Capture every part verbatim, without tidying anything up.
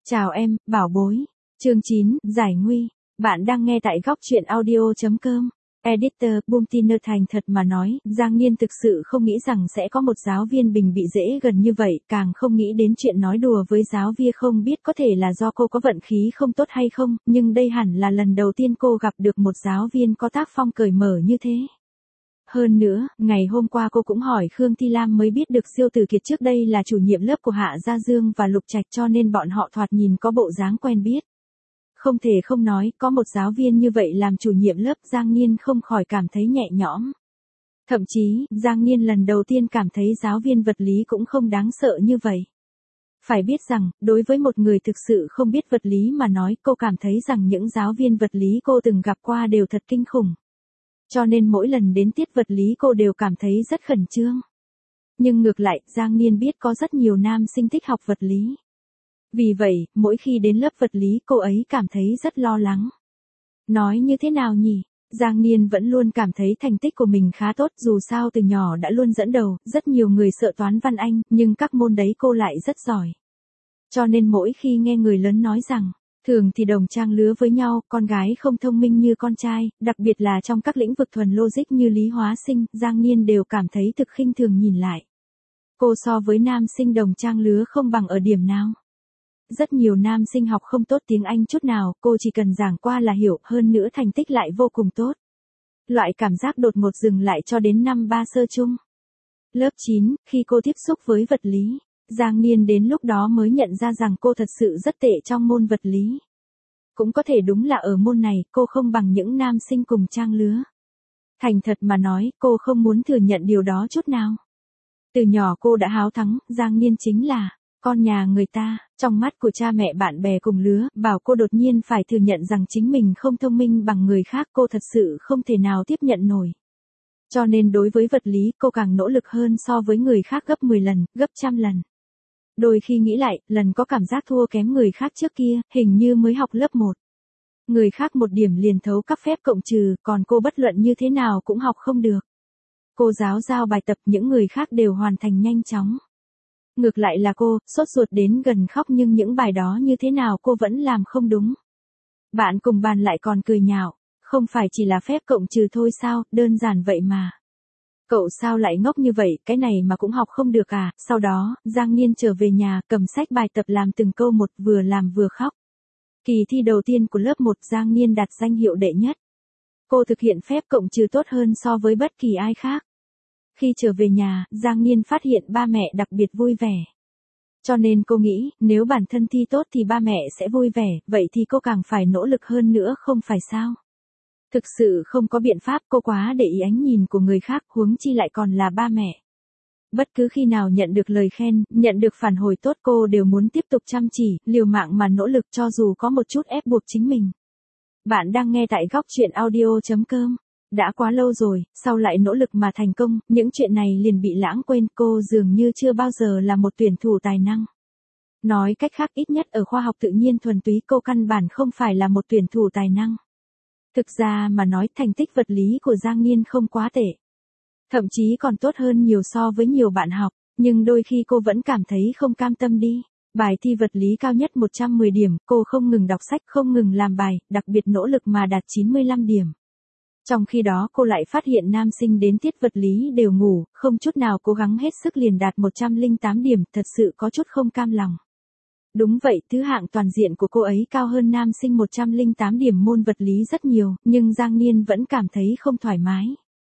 Chào em, bảo bối. Chương chín, Giải nguy. Bạn đang nghe tại góc truyện audio chấm com. Editor, Boomtiner. Thành thật mà nói, Giang Niên thực sự không nghĩ rằng sẽ có một giáo viên bình bị dễ gần như vậy, càng không nghĩ đến chuyện nói đùa với giáo viên. Không biết có thể là do cô có vận khí không tốt hay không, nhưng đây hẳn là lần đầu tiên cô gặp được một giáo viên có tác phong cởi mở như thế. Hơn nữa, ngày hôm qua cô cũng hỏi Khương Thi Lam mới biết được Siêu Tử Kiệt trước đây là chủ nhiệm lớp của Hạ Gia Dương và Lục Trạch, cho nên bọn họ thoạt nhìn có bộ dáng quen biết. Không thể không nói, có một giáo viên như vậy làm chủ nhiệm lớp, Giang Niên không khỏi cảm thấy nhẹ nhõm. Thậm chí, Giang Niên lần đầu tiên cảm thấy giáo viên vật lý cũng không đáng sợ như vậy. Phải biết rằng, đối với một người thực sự không biết vật lý mà nói, cô cảm thấy rằng những giáo viên vật lý cô từng gặp qua đều thật kinh khủng. Cho nên mỗi lần đến tiết vật lý cô đều cảm thấy rất khẩn trương. Nhưng ngược lại, Giang Niên biết có rất nhiều nam sinh thích học vật lý. Vì vậy, mỗi khi đến lớp vật lý cô ấy cảm thấy rất lo lắng. Nói như thế nào nhỉ? Giang Niên vẫn luôn cảm thấy thành tích của mình khá tốt, dù sao từ nhỏ đã luôn dẫn đầu, rất nhiều người sợ toán văn Anh, nhưng các môn đấy cô lại rất giỏi. Cho nên mỗi khi nghe người lớn nói rằng, thường thì đồng trang lứa với nhau, con gái không thông minh như con trai, đặc biệt là trong các lĩnh vực thuần logic như lý hóa sinh, Giang Niên đều cảm thấy thực khinh thường nhìn lại. Cô so với nam sinh đồng trang lứa không bằng ở điểm nào. Rất nhiều nam sinh học không tốt tiếng Anh chút nào, cô chỉ cần giảng qua là hiểu, hơn nữa thành tích lại vô cùng tốt. Loại cảm giác đột ngột dừng lại cho đến năm ba sơ chung. Lớp chín, khi cô tiếp xúc với vật lý, Giang Niên đến lúc đó mới nhận ra rằng cô thật sự rất tệ trong môn vật lý. Cũng có thể đúng là ở môn này, cô không bằng những nam sinh cùng trang lứa. Thành thật mà nói, cô không muốn thừa nhận điều đó chút nào. Từ nhỏ cô đã háo thắng, Giang Niên chính là con nhà người ta, trong mắt của cha mẹ bạn bè cùng lứa, bảo cô đột nhiên phải thừa nhận rằng chính mình không thông minh bằng người khác, cô thật sự không thể nào tiếp nhận nổi. Cho nên đối với vật lý, cô càng nỗ lực hơn so với người khác gấp mười lần, gấp trăm lần. Đôi khi nghĩ lại, lần có cảm giác thua kém người khác trước kia, hình như mới học lớp một. Người khác một điểm liền thấu các phép cộng trừ, còn cô bất luận như thế nào cũng học không được. Cô giáo giao bài tập, những người khác đều hoàn thành nhanh chóng. Ngược lại là cô, sốt ruột đến gần khóc, nhưng những bài đó như thế nào cô vẫn làm không đúng. Bạn cùng bàn lại còn cười nhạo, không phải chỉ là phép cộng trừ thôi sao, đơn giản vậy mà. Cậu sao lại ngốc như vậy, cái này mà cũng học không được à? Sau đó, Giang Niên trở về nhà, cầm sách bài tập làm từng câu một, vừa làm vừa khóc. Kỳ thi đầu tiên của lớp một, Giang Niên đạt danh hiệu đệ nhất. Cô thực hiện phép cộng trừ tốt hơn so với bất kỳ ai khác. Khi trở về nhà, Giang Niên phát hiện ba mẹ đặc biệt vui vẻ. Cho nên cô nghĩ, nếu bản thân thi tốt thì ba mẹ sẽ vui vẻ, vậy thì cô càng phải nỗ lực hơn nữa, không phải sao? Thực sự không có biện pháp, cô quá để ý ánh nhìn của người khác, huống chi lại còn là ba mẹ. Bất cứ khi nào nhận được lời khen, nhận được phản hồi tốt, cô đều muốn tiếp tục chăm chỉ, liều mạng mà nỗ lực cho dù có một chút ép buộc chính mình. Bạn đang nghe tại góc truyện audio chấm com. Đã quá lâu rồi, sau lại nỗ lực mà thành công, những chuyện này liền bị lãng quên, cô dường như chưa bao giờ là một tuyển thủ tài năng. Nói cách khác, ít nhất ở khoa học tự nhiên thuần túy cô căn bản không phải là một tuyển thủ tài năng. Thực ra mà nói, thành tích vật lý của Giang Niên không quá tệ. Thậm chí còn tốt hơn nhiều so với nhiều bạn học, nhưng đôi khi cô vẫn cảm thấy không cam tâm đi. Bài thi vật lý cao nhất một trăm mười điểm, cô không ngừng đọc sách, không ngừng làm bài, đặc biệt nỗ lực mà đạt chín mươi lăm điểm. Trong khi đó cô lại phát hiện nam sinh đến tiết vật lý đều ngủ, không chút nào cố gắng hết sức liền đạt một trăm lẻ tám điểm, thật sự có chút không cam lòng. Đúng vậy, thứ hạng toàn diện của cô ấy cao hơn nam sinh một trăm lẻ tám điểm môn vật lý rất nhiều, nhưng Giang Niên vẫn cảm thấy không thoải mái.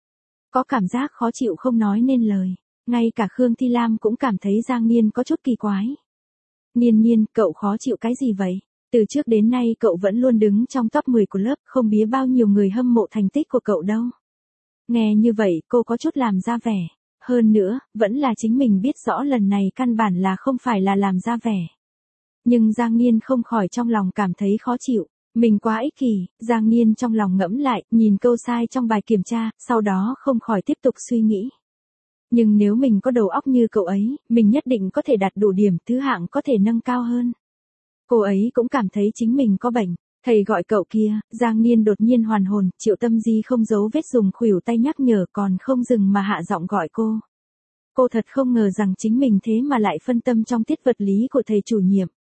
Có cảm giác khó chịu không nói nên lời. Ngay cả Khương Thi Lam cũng cảm thấy Giang Niên có chút kỳ quái. Niên Niên, cậu khó chịu cái gì vậy? Từ trước đến nay cậu vẫn luôn đứng trong top mười của lớp, không biết bao nhiêu người hâm mộ thành tích của cậu đâu. Nghe như vậy, cô có chút làm ra vẻ. Hơn nữa, vẫn là chính mình biết rõ lần này căn bản là không phải là làm ra vẻ. Nhưng Giang Niên không khỏi trong lòng cảm thấy khó chịu. Mình quá ích kỷ, Giang Niên trong lòng ngẫm lại, nhìn câu sai trong bài kiểm tra, sau đó không khỏi tiếp tục suy nghĩ. Nhưng nếu mình có đầu óc như cậu ấy, mình nhất định có thể đạt đủ điểm, thứ hạng có thể nâng cao hơn. Cô ấy cũng cảm thấy chính mình có bệnh. Thầy gọi cậu kia, Giang Niên đột nhiên hoàn hồn, Triệu Tâm Di không giấu vết dùng khuỷu tay nhắc nhở, còn không dừng mà hạ giọng gọi cô. Cô thật không ngờ rằng chính mình thế mà lại phân tâm trong tiết vật lý của thầy chủ nhiệm.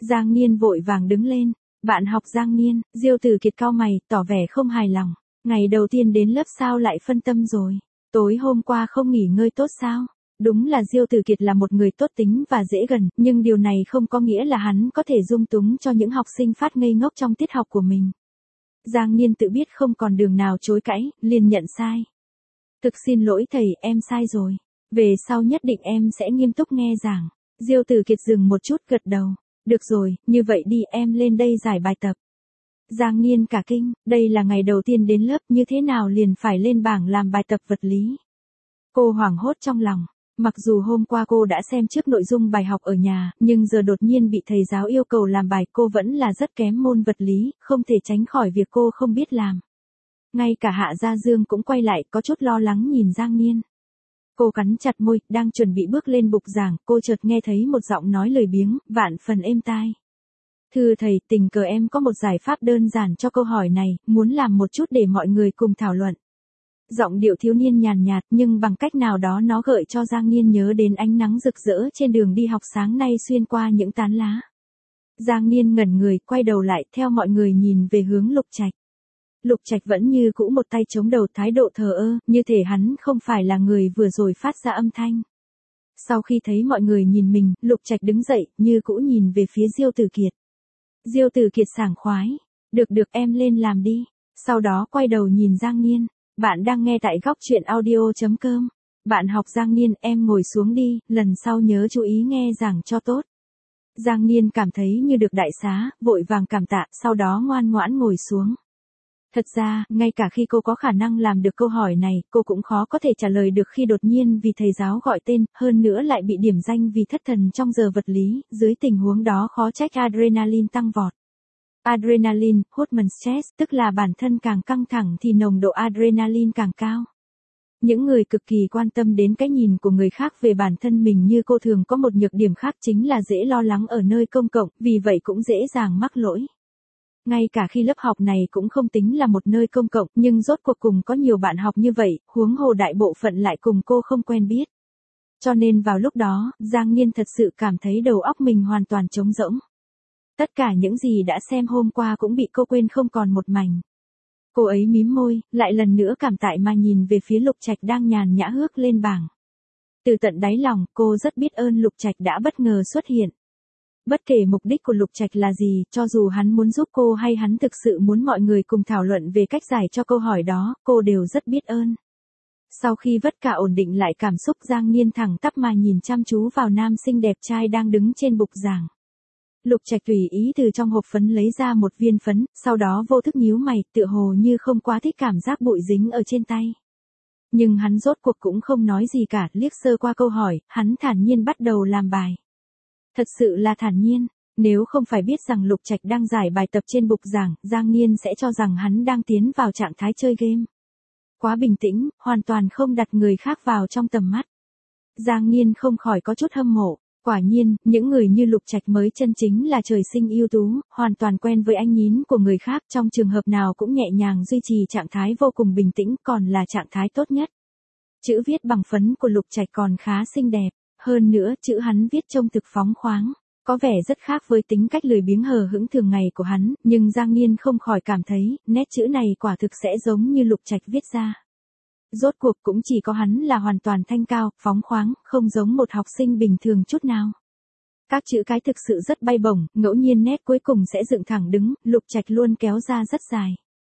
Giang Niên vội vàng đứng lên. Bạn học Giang Niên, Diêu Tử Kiệt cau mày, tỏ vẻ không hài lòng. Ngày đầu tiên đến lớp sao lại phân tâm rồi? Tối hôm qua không nghỉ ngơi tốt sao? Đúng là Diêu Tử Kiệt là một người tốt tính và dễ gần, nhưng điều này không có nghĩa là hắn có thể dung túng cho những học sinh phát ngây ngốc trong tiết học của mình. Giang Niên tự biết không còn đường nào chối cãi, liền nhận sai. Thực xin lỗi thầy, em sai rồi. Về sau nhất định em sẽ nghiêm túc nghe giảng. Diêu Tử Kiệt dừng một chút gật đầu. Được rồi, như vậy đi em lên đây giải bài tập. Giang Niên cả kinh, đây là ngày đầu tiên đến lớp như thế nào liền phải lên bảng làm bài tập vật lý. Cô hoảng hốt trong lòng. Mặc dù hôm qua cô đã xem trước nội dung bài học ở nhà, nhưng giờ đột nhiên bị thầy giáo yêu cầu làm bài cô vẫn là rất kém môn vật lý, không thể tránh khỏi việc cô không biết làm. Ngay cả Hạ Gia Dương cũng quay lại có chút lo lắng nhìn Giang Niên. Cô cắn chặt môi, đang chuẩn bị bước lên bục giảng, cô chợt nghe thấy một giọng nói lười biếng, vạn phần êm tai. Thưa thầy, tình cờ em có một giải pháp đơn giản cho câu hỏi này, muốn làm một chút để mọi người cùng thảo luận. Giọng điệu thiếu niên nhàn nhạt nhưng bằng cách nào đó nó gợi cho Giang Niên nhớ đến ánh nắng rực rỡ trên đường đi học sáng nay xuyên qua những tán lá. Giang Niên ngẩn người, quay đầu lại theo mọi người nhìn về hướng Lục Trạch. Lục Trạch vẫn như cũ một tay chống đầu, thái độ thờ ơ, như thể hắn không phải là người vừa rồi phát ra âm thanh. Sau khi thấy mọi người nhìn mình, Lục Trạch đứng dậy, như cũ nhìn về phía Diêu Tử Kiệt. Diêu Tử Kiệt sảng khoái. Được được em lên làm đi. Sau đó quay đầu nhìn Giang Niên. Bạn đang nghe tại góc truyện audio chấm com. Bạn học Giang Niên, em ngồi xuống đi, lần sau nhớ chú ý nghe giảng cho tốt. Giang Niên cảm thấy như được đại xá, vội vàng cảm tạ, sau đó ngoan ngoãn ngồi xuống. Thật ra, ngay cả khi cô có khả năng làm được câu hỏi này, cô cũng khó có thể trả lời được khi đột nhiên vì thầy giáo gọi tên, hơn nữa lại bị điểm danh vì thất thần trong giờ vật lý, dưới tình huống đó khó trách adrenaline tăng vọt. Adrenaline, hormone stress, tức là bản thân càng căng thẳng thì nồng độ adrenaline càng cao. Những người cực kỳ quan tâm đến cái nhìn của người khác về bản thân mình như cô thường có một nhược điểm khác chính là dễ lo lắng ở nơi công cộng, vì vậy cũng dễ dàng mắc lỗi. Ngay cả khi lớp học này cũng không tính là một nơi công cộng, nhưng rốt cuộc cùng có nhiều bạn học như vậy, huống hồ đại bộ phận lại cùng cô không quen biết. Cho nên vào lúc đó, Giang Niên thật sự cảm thấy đầu óc mình hoàn toàn trống rỗng. Tất cả những gì đã xem hôm qua cũng bị cô quên không còn một mảnh. Cô ấy mím môi, lại lần nữa cảm tại mà nhìn về phía Lục Trạch đang nhàn nhã hước lên bảng. Từ tận đáy lòng, cô rất biết ơn Lục Trạch đã bất ngờ xuất hiện. Bất kể mục đích của Lục Trạch là gì, cho dù hắn muốn giúp cô hay hắn thực sự muốn mọi người cùng thảo luận về cách giải cho câu hỏi đó, cô đều rất biết ơn. Sau khi vất cả ổn định lại cảm xúc, Giang Niên thẳng tắp mà nhìn chăm chú vào nam sinh đẹp trai đang đứng trên bục giảng. Lục Trạch tùy ý từ trong hộp phấn lấy ra một viên phấn, sau đó vô thức nhíu mày, tựa hồ như không quá thích cảm giác bụi dính ở trên tay. Nhưng hắn rốt cuộc cũng không nói gì cả, liếc sơ qua câu hỏi, hắn thản nhiên bắt đầu làm bài. Thật sự là thản nhiên, nếu không phải biết rằng Lục Trạch đang giải bài tập trên bục giảng, Giang Niên sẽ cho rằng hắn đang tiến vào trạng thái chơi game. Quá bình tĩnh, hoàn toàn không đặt người khác vào trong tầm mắt. Giang Niên không khỏi có chút hâm mộ. Quả nhiên, những người như Lục Trạch mới chân chính là trời sinh ưu tú, hoàn toàn quen với ánh nhín của người khác, trong trường hợp nào cũng nhẹ nhàng duy trì trạng thái vô cùng bình tĩnh, còn là trạng thái tốt nhất. Chữ viết bằng phấn của Lục Trạch còn khá xinh đẹp, hơn nữa, chữ hắn viết trông thực phóng khoáng, có vẻ rất khác với tính cách lười biếng hờ hững thường ngày của hắn, nhưng Giang Niên không khỏi cảm thấy, nét chữ này quả thực sẽ giống như Lục Trạch viết ra. Rốt cuộc cũng chỉ có hắn là hoàn toàn thanh cao, phóng khoáng, không giống một học sinh bình thường chút nào. Các chữ cái thực sự rất bay bổng, ngẫu nhiên nét cuối cùng sẽ dựng thẳng đứng, Lục Trạch luôn kéo ra rất dài.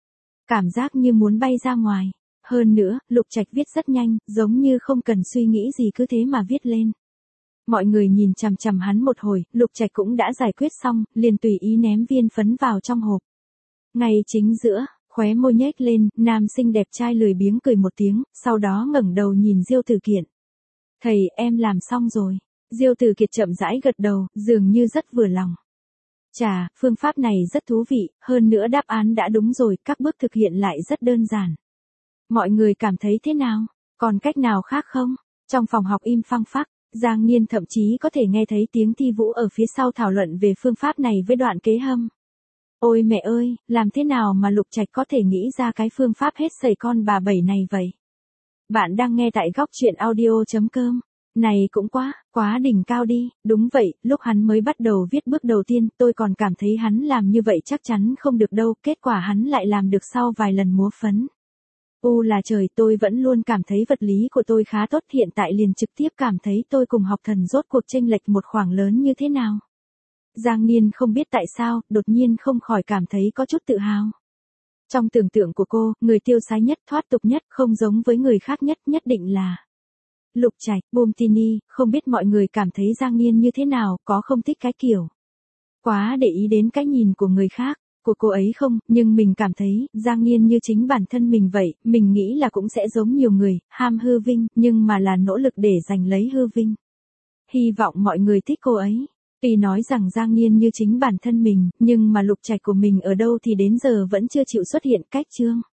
Cảm giác như muốn bay ra ngoài. Hơn nữa, Lục Trạch viết rất nhanh, giống như không cần suy nghĩ gì cứ thế mà viết lên. Mọi người nhìn chằm chằm hắn một hồi, Lục Trạch cũng đã giải quyết xong, liền tùy ý ném viên phấn vào trong hộp. Ngay chính giữa, khóe môi nhếch lên, nam sinh đẹp trai lười biếng cười một tiếng, sau đó ngẩng đầu nhìn Diêu Tử Kiệt. Thầy, em làm xong rồi. Diêu Tử Kiệt chậm rãi gật đầu, dường như rất vừa lòng. Chà, phương pháp này rất thú vị, hơn nữa đáp án đã đúng rồi, các bước thực hiện lại rất đơn giản. Mọi người cảm thấy thế nào? Còn cách nào khác không? Trong phòng học im phăng phắc, Giang Niên thậm chí có thể nghe thấy tiếng Thi Vũ ở phía sau thảo luận về phương pháp này với Đoạn Kế Hâm. Ôi mẹ ơi, làm thế nào mà Lục Trạch có thể nghĩ ra cái phương pháp hết sẩy con bà bảy này vậy? Bạn đang nghe tại góc truyện audio chấm com. Này cũng quá, quá đỉnh cao đi, đúng vậy, lúc hắn mới bắt đầu viết bước đầu tiên, tôi còn cảm thấy hắn làm như vậy chắc chắn không được đâu, kết quả hắn lại làm được sau vài lần múa phấn. U là trời, tôi vẫn luôn cảm thấy vật lý của tôi khá tốt, hiện tại liền trực tiếp cảm thấy tôi cùng học thần rốt cuộc chênh lệch một khoảng lớn như thế nào. Giang Niên không biết tại sao, đột nhiên không khỏi cảm thấy có chút tự hào. Trong tưởng tượng của cô, người tiêu sái nhất, thoát tục nhất, không giống với người khác nhất, nhất định là Lục Trạch. Boomtini, không biết mọi người cảm thấy Giang Niên như thế nào, có không thích cái kiểu quá để ý đến cái nhìn của người khác, của cô ấy không, nhưng mình cảm thấy, Giang Niên như chính bản thân mình vậy, mình nghĩ là cũng sẽ giống nhiều người, ham hư vinh, nhưng mà là nỗ lực để giành lấy hư vinh. Hy vọng mọi người thích cô ấy. Tuy nói rằng Giang Niên như chính bản thân mình, nhưng mà Lục Trạch của mình ở đâu thì đến giờ vẫn chưa chịu xuất hiện cách chương.